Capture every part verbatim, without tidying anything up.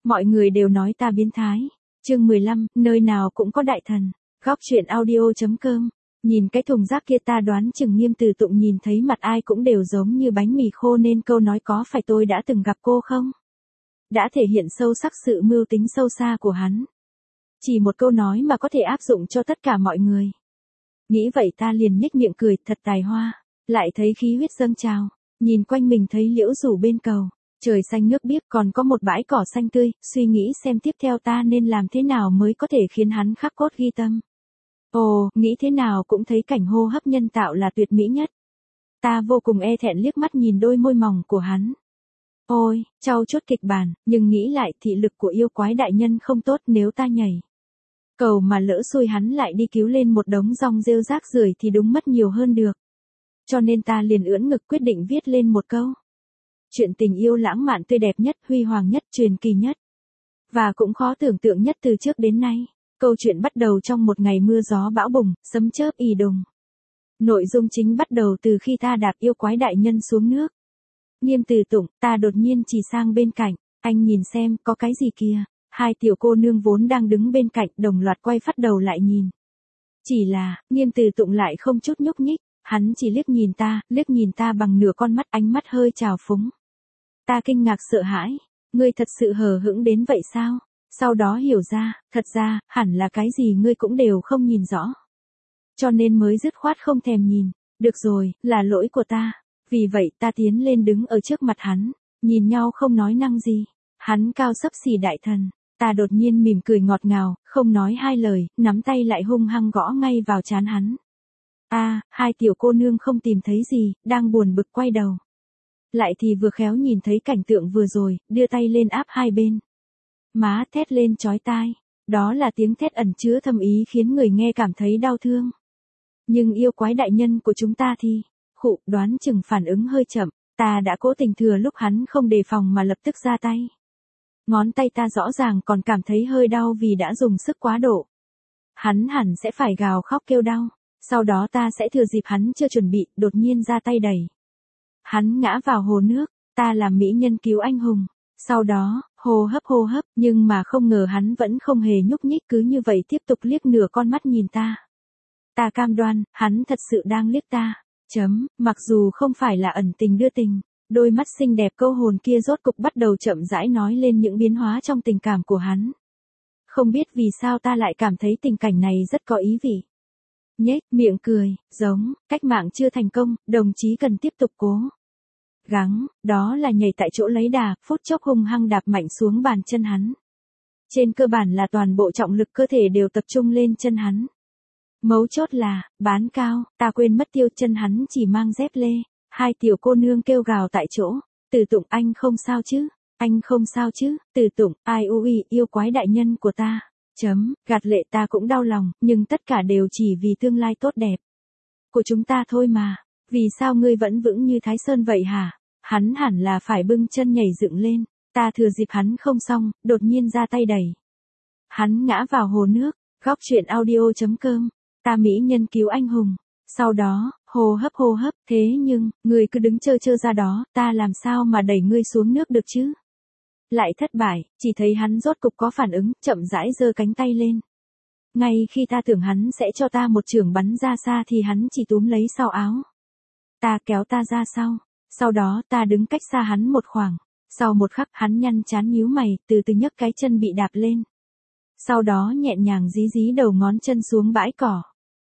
Mọi người đều nói ta biến thái. Chương mười lăm, nơi nào cũng có đại thần. Góc truyện audio.com. Nhìn cái thùng rác kia ta đoán chừng Nghiêm Từ Tụng nhìn thấy mặt ai cũng đều giống như bánh mì khô nên câu nói có phải tôi đã từng gặp cô không? Đã thể hiện sâu sắc sự mưu tính sâu xa của hắn. Chỉ một câu nói mà có thể áp dụng cho tất cả mọi người. Nghĩ vậy ta liền nhếch miệng cười thật tài hoa. Lại thấy khí huyết dâng trào. Nhìn quanh mình thấy liễu rủ bên cầu. Trời xanh nước biếc còn có một bãi cỏ xanh tươi. Suy nghĩ xem tiếp theo ta nên làm thế nào mới có thể khiến hắn khắc cốt ghi tâm. Ồ, nghĩ thế nào cũng thấy cảnh hô hấp nhân tạo là tuyệt mỹ nhất. Ta vô cùng e thẹn liếc mắt nhìn đôi môi mỏng của hắn. Ôi, trau chuốt kịch bản, nhưng nghĩ lại thị lực của yêu quái đại nhân không tốt nếu ta nhảy. Cầu mà lỡ xui hắn lại đi cứu lên một đống rong rêu rác rưởi thì đúng mất nhiều hơn được. Cho nên ta liền ưỡn ngực quyết định viết lên một câu. Chuyện tình yêu lãng mạn tươi đẹp nhất, huy hoàng nhất, truyền kỳ nhất. Và cũng khó tưởng tượng nhất từ trước đến nay. Câu chuyện bắt đầu trong một ngày mưa gió bão bùng, sấm chớp ì đùng. Nội dung chính bắt đầu từ khi ta đạp yêu quái đại nhân xuống nước. Nghiêm Từ Tụng, ta đột nhiên chỉ sang bên cạnh, anh nhìn xem có cái gì kìa. Hai tiểu cô nương vốn đang đứng bên cạnh đồng loạt quay phát đầu lại nhìn. Chỉ là, Nghiêm Từ Tụng lại không chút nhúc nhích, hắn chỉ liếc nhìn ta, liếc nhìn ta bằng nửa con mắt, ánh mắt hơi trào phúng. Ta kinh ngạc sợ hãi, ngươi thật sự hờ hững đến vậy sao? Sau đó hiểu ra, thật ra, hẳn là cái gì ngươi cũng đều không nhìn rõ. Cho nên mới dứt khoát không thèm nhìn. Được rồi, là lỗi của ta. Vì vậy ta tiến lên đứng ở trước mặt hắn, nhìn nhau không nói năng gì. Hắn cao xấp xỉ đại thần. Ta đột nhiên mỉm cười ngọt ngào, không nói hai lời, nắm tay lại hung hăng gõ ngay vào trán hắn. A, à, hai tiểu cô nương không tìm thấy gì, đang buồn bực quay đầu. Lại thì vừa khéo nhìn thấy cảnh tượng vừa rồi, đưa tay lên áp hai bên. Má thét lên chói tai. Đó là tiếng thét ẩn chứa thâm ý khiến người nghe cảm thấy đau thương. Nhưng yêu quái đại nhân của chúng ta thì, khụ, đoán chừng phản ứng hơi chậm, ta đã cố tình thừa lúc hắn không đề phòng mà lập tức ra tay. Ngón tay ta rõ ràng còn cảm thấy hơi đau vì đã dùng sức quá độ. Hắn hẳn sẽ phải gào khóc kêu đau, sau đó ta sẽ thừa dịp hắn chưa chuẩn bị, đột nhiên ra tay đẩy. Hắn ngã vào hồ nước, ta làm mỹ nhân cứu anh hùng. Sau đó, hô hấp hô hấp, nhưng mà không ngờ hắn vẫn không hề nhúc nhích cứ như vậy tiếp tục liếc nửa con mắt nhìn ta. Ta cam đoan, hắn thật sự đang liếc ta. Chấm, mặc dù không phải là ẩn tình đưa tình, đôi mắt xinh đẹp câu hồn kia rốt cục bắt đầu chậm rãi nói lên những biến hóa trong tình cảm của hắn. Không biết vì sao ta lại cảm thấy tình cảnh này rất có ý vị. Nhếch miệng cười, giống, cách mạng chưa thành công, đồng chí cần tiếp tục cố gắng, đó là nhảy tại chỗ lấy đà, phút chốc hung hăng đạp mạnh xuống bàn chân hắn. Trên cơ bản là toàn bộ trọng lực cơ thể đều tập trung lên chân hắn. Mấu chốt là, bán cao, ta quên mất tiêu chân hắn chỉ mang dép lê. Hai tiểu cô nương kêu gào tại chỗ. Từ Tụng, anh không sao chứ? Anh không sao chứ? Từ Tụng, ai ui, yêu quái đại nhân của ta. Chấm, gạt lệ ta cũng đau lòng, nhưng tất cả đều chỉ vì tương lai tốt đẹp của chúng ta thôi mà. Vì sao ngươi vẫn vững như Thái Sơn vậy hả? Hắn hẳn là phải bưng chân nhảy dựng lên. Ta thừa dịp hắn không xong, đột nhiên ra tay đẩy. Hắn ngã vào hồ nước. Góc truyện audio.com. Ta mỹ nhân cứu anh hùng. Sau đó, hô hấp hô hấp, thế nhưng, ngươi cứ đứng chơ chơ ra đó, ta làm sao mà đẩy ngươi xuống nước được chứ? Lại thất bại, chỉ thấy hắn rốt cục có phản ứng, chậm rãi giơ cánh tay lên. Ngay khi ta tưởng hắn sẽ cho ta một chưởng bắn ra xa thì hắn chỉ túm lấy sau áo. Ta kéo ta ra sau. Sau đó ta đứng cách xa hắn một khoảng. Sau một khắc hắn nhăn chán nhíu mày, từ từ nhấc cái chân bị đạp lên. Sau đó nhẹ nhàng dí dí đầu ngón chân xuống bãi cỏ.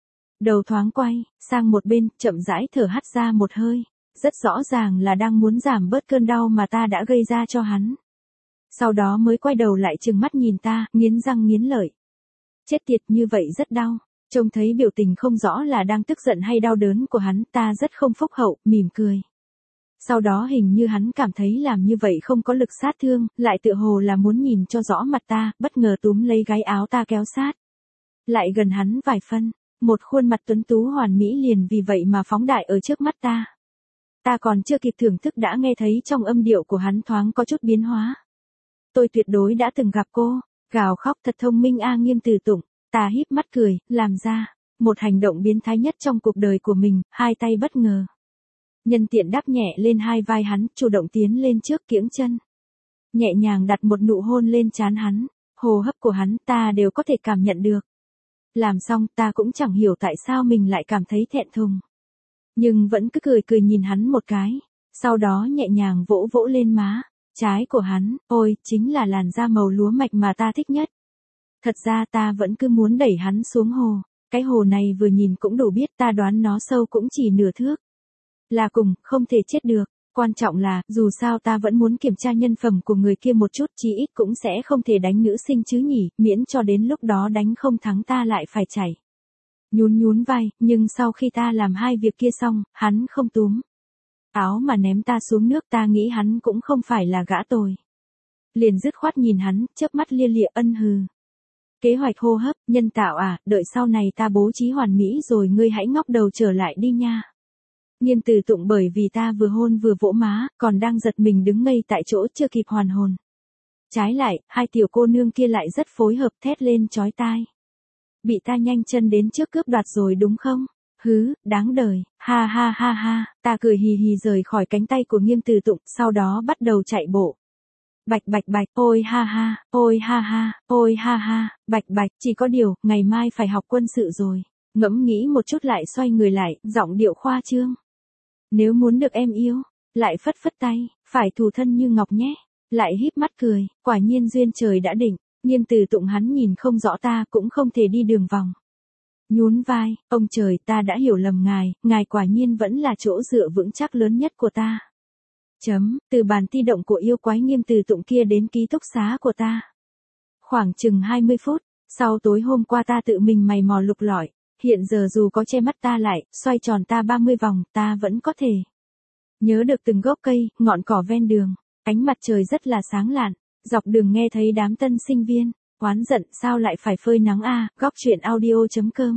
Đầu thoáng quay, sang một bên, chậm rãi thở hắt ra một hơi. Rất rõ ràng là đang muốn giảm bớt cơn đau mà ta đã gây ra cho hắn. Sau đó mới quay đầu lại trừng mắt nhìn ta, nghiến răng nghiến lợi. Chết tiệt, như vậy rất đau. Trông thấy biểu tình không rõ là đang tức giận hay đau đớn của hắn, ta rất không phúc hậu, mỉm cười. Sau đó hình như hắn cảm thấy làm như vậy không có lực sát thương, lại tựa hồ là muốn nhìn cho rõ mặt ta, bất ngờ túm lấy gáy áo ta kéo sát. Lại gần hắn vài phân, một khuôn mặt tuấn tú hoàn mỹ liền vì vậy mà phóng đại ở trước mắt ta. Ta còn chưa kịp thưởng thức đã nghe thấy trong âm điệu của hắn thoáng có chút biến hóa. Tôi tuyệt đối đã từng gặp cô, gào khóc thật thông minh a Nghiêm Từ Tụng. Ta híp mắt cười, làm ra một hành động biến thái nhất trong cuộc đời của mình, hai tay bất ngờ. Nhân tiện đắp nhẹ lên hai vai hắn, chủ động tiến lên trước kiễng chân. nhẹ nhàng đặt một nụ hôn lên trán hắn, hô hấp của hắn ta đều có thể cảm nhận được. Làm xong ta cũng chẳng hiểu tại sao mình lại cảm thấy thẹn thùng. Nhưng vẫn cứ cười cười nhìn hắn một cái, sau đó nhẹ nhàng vỗ vỗ lên má trái của hắn, ôi, chính là làn da màu lúa mạch mà ta thích nhất. Thật ra ta vẫn cứ muốn đẩy hắn xuống hồ, cái hồ này vừa nhìn cũng đủ biết ta đoán nó sâu cũng chỉ nửa thước. Là cùng, không thể chết được, quan trọng là, dù sao ta vẫn muốn kiểm tra nhân phẩm của người kia một chút, chí ít cũng sẽ không thể đánh nữ sinh chứ nhỉ, miễn cho đến lúc đó đánh không thắng ta lại phải chảy. Nhún nhún vai, nhưng sau khi ta làm hai việc kia xong, hắn không túm áo mà ném ta xuống nước, ta nghĩ hắn cũng không phải là gã tồi. Liền dứt khoát nhìn hắn, chớp mắt lia lịa ân hừ. Kế hoạch hô hấp, nhân tạo à, đợi sau này ta bố trí hoàn mỹ rồi ngươi hãy ngóc đầu trở lại đi nha. Nghiêm Từ Tụng bởi vì ta vừa hôn vừa vỗ má, còn đang giật mình đứng ngây tại chỗ chưa kịp hoàn hồn. Trái lại, hai tiểu cô nương kia lại rất phối hợp thét lên chói tai. Bị ta nhanh chân đến trước cướp đoạt rồi đúng không? Hứ, đáng đời, ha ha ha ha, ta cười hì hì rời khỏi cánh tay của Nghiêm Từ Tụng, sau đó bắt đầu chạy bộ. Bạch bạch bạch, ôi ha ha, ôi ha ha, ôi ha ha, bạch bạch, chỉ có điều, ngày mai phải học quân sự rồi. Ngẫm nghĩ một chút lại xoay người lại, giọng điệu khoa trương. Nếu muốn được em yêu, lại phất phất tay, phải thù thân như ngọc nhé. Lại híp mắt cười, quả nhiên duyên trời đã định. Nghiêm Từ Tụng hắn nhìn không rõ ta cũng không thể đi đường vòng. Nhún vai, ông trời, ta đã hiểu lầm ngài, ngài quả nhiên vẫn là chỗ dựa vững chắc lớn nhất của ta. Chấm, từ bàn ti động của yêu quái Nghiêm Từ Tụng kia đến ký túc xá của ta. Khoảng chừng hai mươi phút, sau tối hôm qua ta tự mình mày mò lục lọi, hiện giờ dù có che mắt ta lại, xoay tròn ta ba mươi vòng, ta vẫn có thể nhớ được từng gốc cây, ngọn cỏ ven đường, ánh mặt trời rất là sáng lạn, dọc đường nghe thấy đám tân sinh viên oán giận sao lại phải phơi nắng a, à? Góc truyện audio chấm com.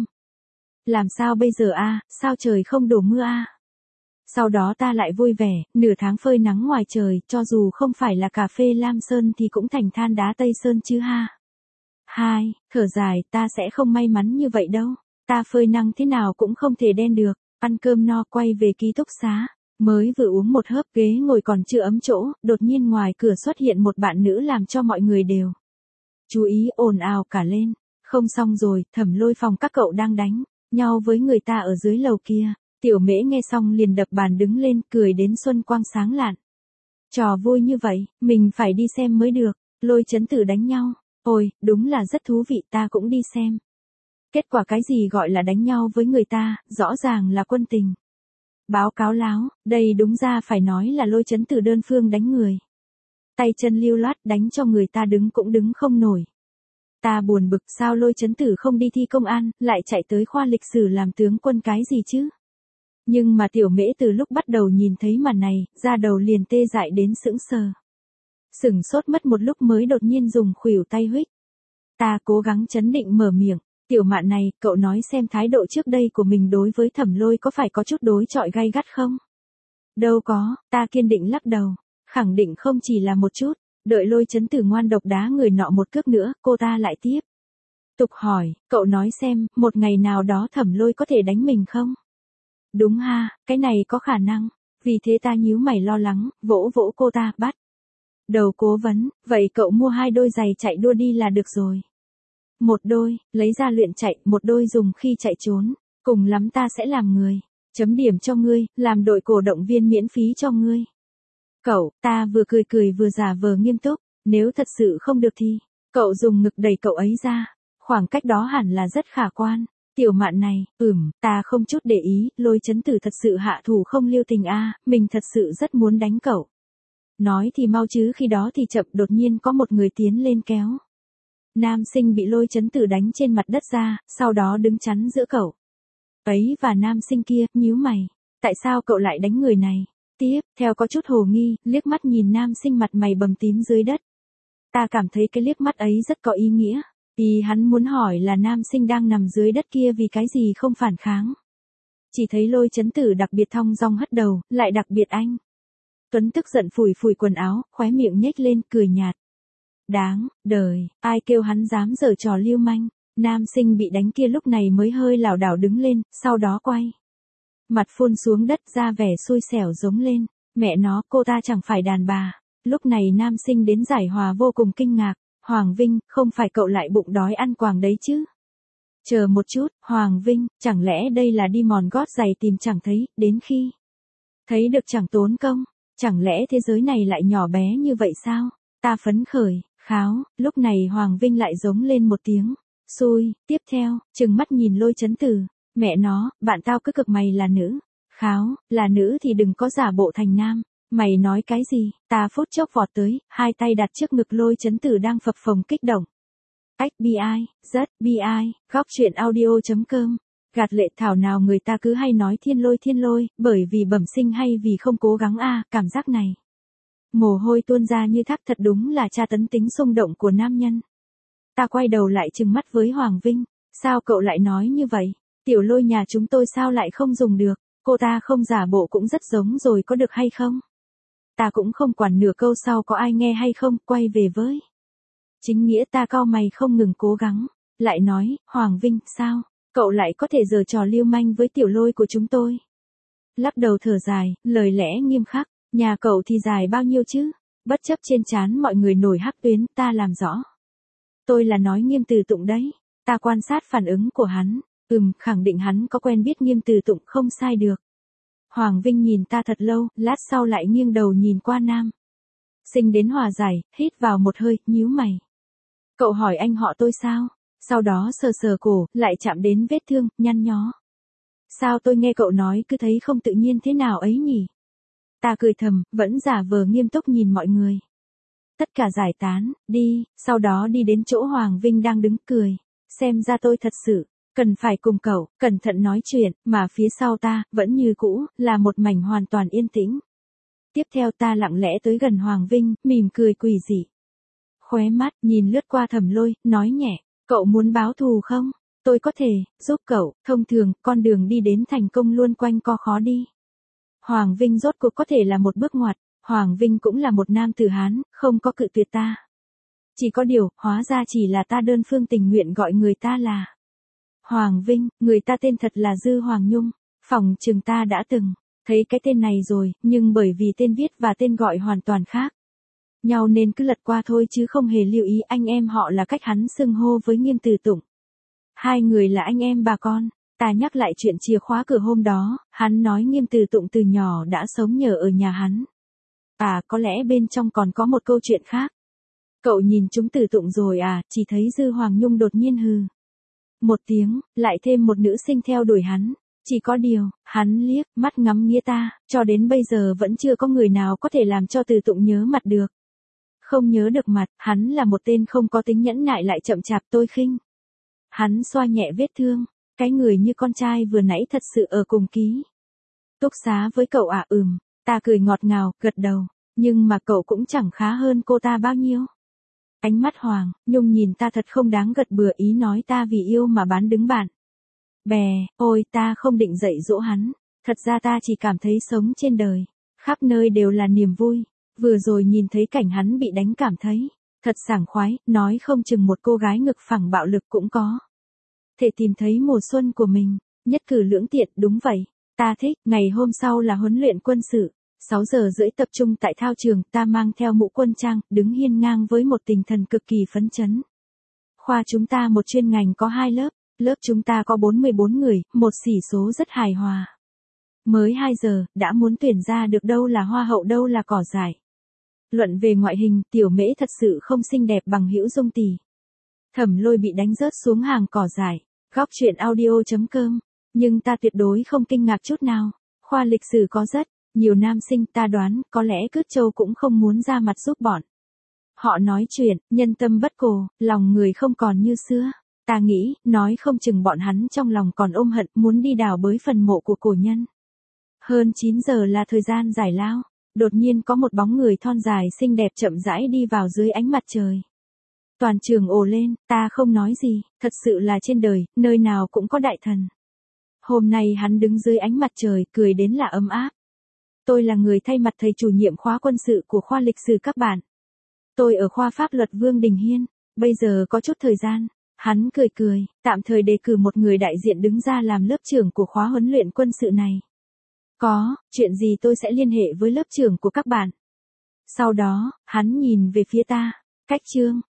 Làm sao bây giờ a, à? Sao trời không đổ mưa a? À? Sau đó ta lại vui vẻ, nửa tháng phơi nắng ngoài trời, cho dù không phải là cà phê Lam Sơn thì cũng thành than đá Tây Sơn chứ ha. Hai, thở dài, ta sẽ không may mắn như vậy đâu. Ta phơi nắng thế nào cũng không thể đen được. Ăn cơm no quay về ký túc xá. Mới vừa uống một hớp, ghế ngồi còn chưa ấm chỗ, đột nhiên ngoài cửa xuất hiện một bạn nữ làm cho mọi người đều chú ý ồn ào cả lên. Không xong rồi, Thẩm Lôi phòng các cậu đang đánh nhau với người ta ở dưới lầu kia. Tiểu Mễ nghe xong liền đập bàn đứng lên, cười đến xuân quang sáng lạn. Trò vui như vậy, mình phải đi xem mới được. Lôi Chấn Tử đánh nhau. Ôi, đúng là rất thú vị, ta cũng đi xem. Kết quả cái gì gọi là đánh nhau với người ta, rõ ràng là quân tình. Báo cáo láo, đây đúng ra phải nói là Lôi Chấn Tử đơn phương đánh người. Tay chân lưu loát đánh cho người ta đứng cũng đứng không nổi. Ta buồn bực sao Lôi Chấn Tử không đi thi công an, lại chạy tới khoa lịch sử làm tướng quân cái gì chứ? Nhưng mà Tiểu Mễ từ lúc bắt đầu nhìn thấy màn này, da đầu liền tê dại đến sững sờ. Sửng sốt mất một lúc mới đột nhiên dùng khuỷu tay huých. Ta cố gắng chấn định mở miệng, Tiểu Mạn này, cậu nói xem thái độ trước đây của mình đối với Thẩm Lôi có phải có chút đối chọi gay gắt không? Đâu có, ta kiên định lắc đầu, khẳng định không chỉ là một chút, đợi Lôi Chấn Tử ngoan độc đá người nọ một cước nữa, cô ta lại tiếp tục hỏi, cậu nói xem, một ngày nào đó Thẩm Lôi có thể đánh mình không? Đúng ha, cái này có khả năng, vì thế ta nhíu mày lo lắng, vỗ vỗ cô ta, bắt đầu cố vấn, vậy cậu mua hai đôi giày chạy đua đi là được rồi. Một đôi, lấy ra luyện chạy, một đôi dùng khi chạy trốn, cùng lắm ta sẽ làm người, chấm điểm cho ngươi, làm đội cổ động viên miễn phí cho ngươi. Cậu, ta vừa cười cười vừa giả vờ nghiêm túc, nếu thật sự không được thì, cậu dùng ngực đẩy cậu ấy ra, khoảng cách đó hẳn là rất khả quan. Tiểu Mạn này, ừm, ta không chút để ý, Lôi Chấn Tử thật sự hạ thủ không lưu tình a, à, mình thật sự rất muốn đánh cậu. Nói thì mau chứ khi đó thì chậm, đột nhiên có một người tiến lên kéo. Nam sinh bị Lôi Chấn Tử đánh trên mặt đất ra, sau đó đứng chắn giữa cậu ấy và nam sinh kia, nhíu mày. Tại sao cậu lại đánh người này? Tiếp, theo có chút hồ nghi, liếc mắt nhìn nam sinh mặt mày bầm tím dưới đất. Ta cảm thấy cái liếc mắt ấy rất có ý nghĩa. Vì hắn muốn hỏi là nam sinh đang nằm dưới đất kia vì cái gì không phản kháng. Chỉ thấy Lôi Chấn Tử đặc biệt thong dong hất đầu, lại đặc biệt anh Tuấn tức giận phủi phủi quần áo, khóe miệng nhếch lên, cười nhạt. Đáng đời, ai kêu hắn dám giở trò lưu manh. Nam sinh bị đánh kia lúc này mới hơi lảo đảo đứng lên, sau đó quay mặt phun xuống đất ra vẻ xui xẻo giống lên. Mẹ nó, cô ta chẳng phải đàn bà, Lúc này nam sinh đến giải hòa vô cùng kinh ngạc. Hoàng Vinh, không phải cậu lại bụng đói ăn quàng đấy chứ? Chờ một chút, Hoàng Vinh, chẳng lẽ đây là đi mòn gót giày tìm chẳng thấy, đến khi thấy được chẳng tốn công, chẳng lẽ thế giới này lại nhỏ bé như vậy sao? Ta phấn khởi, kháo, lúc này Hoàng Vinh lại giống lên một tiếng, xui, tiếp theo, trừng mắt nhìn Lôi Chấn Tử, mẹ nó, bạn tao cứ cực mày là nữ, kháo, là nữ thì đừng có giả bộ thành nam, mày nói cái gì? Ta phút chốc vọt tới, hai tay đặt trước ngực Lôi Chấn Tử đang phập phồng kích động. Ách bi ai, rất bi ai, góc truyện audio.com. Gạt lệ thảo nào người ta cứ hay nói thiên lôi thiên lôi, bởi vì bẩm sinh hay vì không cố gắng a, cảm giác này. Mồ hôi tuôn ra như thác, thật đúng là tra tấn tính xung động của nam nhân. Ta quay đầu lại trừng mắt với Hoàng Vinh, sao cậu lại nói như vậy? Tiểu Lôi nhà chúng tôi sao lại không dùng được, cô ta không giả bộ cũng rất giống rồi có được hay không? Ta cũng không quản nửa câu sau có ai nghe hay không, quay về với. Chính nghĩa ta cau mày không ngừng cố gắng, lại nói, Hoàng Vinh, sao, cậu lại có thể giở trò lưu manh với Tiểu Lôi của chúng tôi? Lắc đầu thở dài, lời lẽ nghiêm khắc, nhà cậu thì dài bao nhiêu chứ? Bất chấp trên trán mọi người nổi hắc tuyến, ta làm rõ. Tôi là nói Nghiêm Từ Tụng đấy, ta quan sát phản ứng của hắn, ừm, khẳng định hắn có quen biết Nghiêm Từ Tụng không sai được. Hoàng Vinh nhìn ta thật lâu, lát sau lại nghiêng đầu nhìn qua nam. Sinh đến hòa giải, hít vào một hơi, nhíu mày. Cậu hỏi anh họ tôi sao? Sau đó sờ sờ cổ, lại chạm đến vết thương, nhăn nhó. Sao tôi nghe cậu nói cứ thấy không tự nhiên thế nào ấy nhỉ? Ta cười thầm, vẫn giả vờ nghiêm túc nhìn mọi người. Tất cả giải tán, đi, sau đó đi đến chỗ Hoàng Vinh đang đứng cười. Xem ra tôi thật sự, cần phải cùng cậu, cẩn thận nói chuyện, mà phía sau ta, vẫn như cũ, là một mảnh hoàn toàn yên tĩnh. Tiếp theo ta lặng lẽ tới gần Hoàng Vinh, mỉm cười quỷ dị. Khóe mắt, nhìn lướt qua Thẩm Lôi, nói nhẹ, cậu muốn báo thù không? Tôi có thể, giúp cậu, thông thường, con đường đi đến thành công luôn quanh co khó đi. Hoàng Vinh rốt cuộc có thể là một bước ngoặt, Hoàng Vinh cũng là một nam tử Hán, không có cự tuyệt ta. Chỉ có điều, hóa ra chỉ là ta đơn phương tình nguyện gọi người ta là Hoàng Vinh, người ta tên thật là Dư Hoàng Nhung, phỏng chừng ta đã từng thấy cái tên này rồi, nhưng bởi vì tên viết và tên gọi hoàn toàn khác nhau nên cứ lật qua thôi chứ không hề lưu ý anh em họ là cách hắn xưng hô với Nghiêm Từ Tụng. Hai người là anh em bà con, ta nhắc lại chuyện chìa khóa cửa hôm đó, hắn nói Nghiêm Từ Tụng từ nhỏ đã sống nhờ ở nhà hắn. À, có lẽ bên trong còn có một câu chuyện khác. Cậu nhìn chúng Từ Tụng rồi à, chỉ thấy Dư Hoàng Nhung đột nhiên hừ một tiếng, lại thêm một nữ sinh theo đuổi hắn. Chỉ có điều, hắn liếc mắt ngắm nghía ta, cho đến bây giờ vẫn chưa có người nào có thể làm cho Từ Tụng nhớ mặt được. Không nhớ được mặt, hắn là một tên không có tính nhẫn nại lại chậm chạp tôi khinh. Hắn xoa nhẹ vết thương, cái người như con trai vừa nãy thật sự ở cùng ký túc xá với cậu à? Ừm, ta cười ngọt ngào, gật đầu, nhưng mà cậu cũng chẳng khá hơn cô ta bao nhiêu. Ánh mắt Hoàng Nhung nhìn ta thật không đáng gật bừa, ý nói ta vì yêu mà bán đứng bạn bè. Ôi, ta không định dạy dỗ hắn, thật ra ta chỉ cảm thấy sống trên đời, khắp nơi đều là niềm vui. Vừa rồi nhìn thấy cảnh hắn bị đánh cảm thấy thật sảng khoái, nói không chừng một cô gái ngực phẳng bạo lực cũng có thể tìm thấy mùa xuân của mình. Nhất cử lưỡng tiện, đúng vậy, ta thích. Ngày hôm sau là huấn luyện quân sự, sáu giờ rưỡi tập trung tại thao trường, ta mang theo mũ quân trang, đứng hiên ngang với một tinh thần cực kỳ phấn chấn. Khoa chúng ta một chuyên ngành có hai lớp, lớp chúng ta có bốn mươi bốn người, một sỉ số rất hài hòa. Mới hai giờ, đã muốn tuyển ra được đâu là hoa hậu đâu là cỏ dại. Luận về ngoại hình, Tiểu Mễ thật sự không xinh đẹp bằng Hữu Dung tỷ. Thẩm Lôi bị đánh rớt xuống hàng cỏ dại. Góc truyện audio.com. Nhưng ta tuyệt đối không kinh ngạc chút nào. Khoa lịch sử có rất nhiều nam sinh, ta đoán, có lẽ Cướt Châu cũng không muốn ra mặt giúp bọn họ nói chuyện, nhân tâm bất cổ, lòng người không còn như xưa. Ta nghĩ, nói không chừng bọn hắn trong lòng còn ôm hận, muốn đi đào bới phần mộ của cổ nhân. Hơn chín giờ là thời gian giải lao. Đột nhiên có một bóng người thon dài xinh đẹp chậm rãi đi vào dưới ánh mặt trời. Toàn trường ồ lên, ta không nói gì, thật sự là trên đời, nơi nào cũng có đại thần. Hôm nay hắn đứng dưới ánh mặt trời, cười đến là ấm áp. Tôi là người thay mặt thầy chủ nhiệm khóa quân sự của khoa lịch sử các bạn. Tôi ở khoa pháp luật Vương Đình Hiên, bây giờ có chút thời gian. Hắn cười cười, tạm thời đề cử một người đại diện đứng ra làm lớp trưởng của khóa huấn luyện quân sự này. Có, chuyện gì tôi sẽ liên hệ với lớp trưởng của các bạn. Sau đó, hắn nhìn về phía ta. Cách chương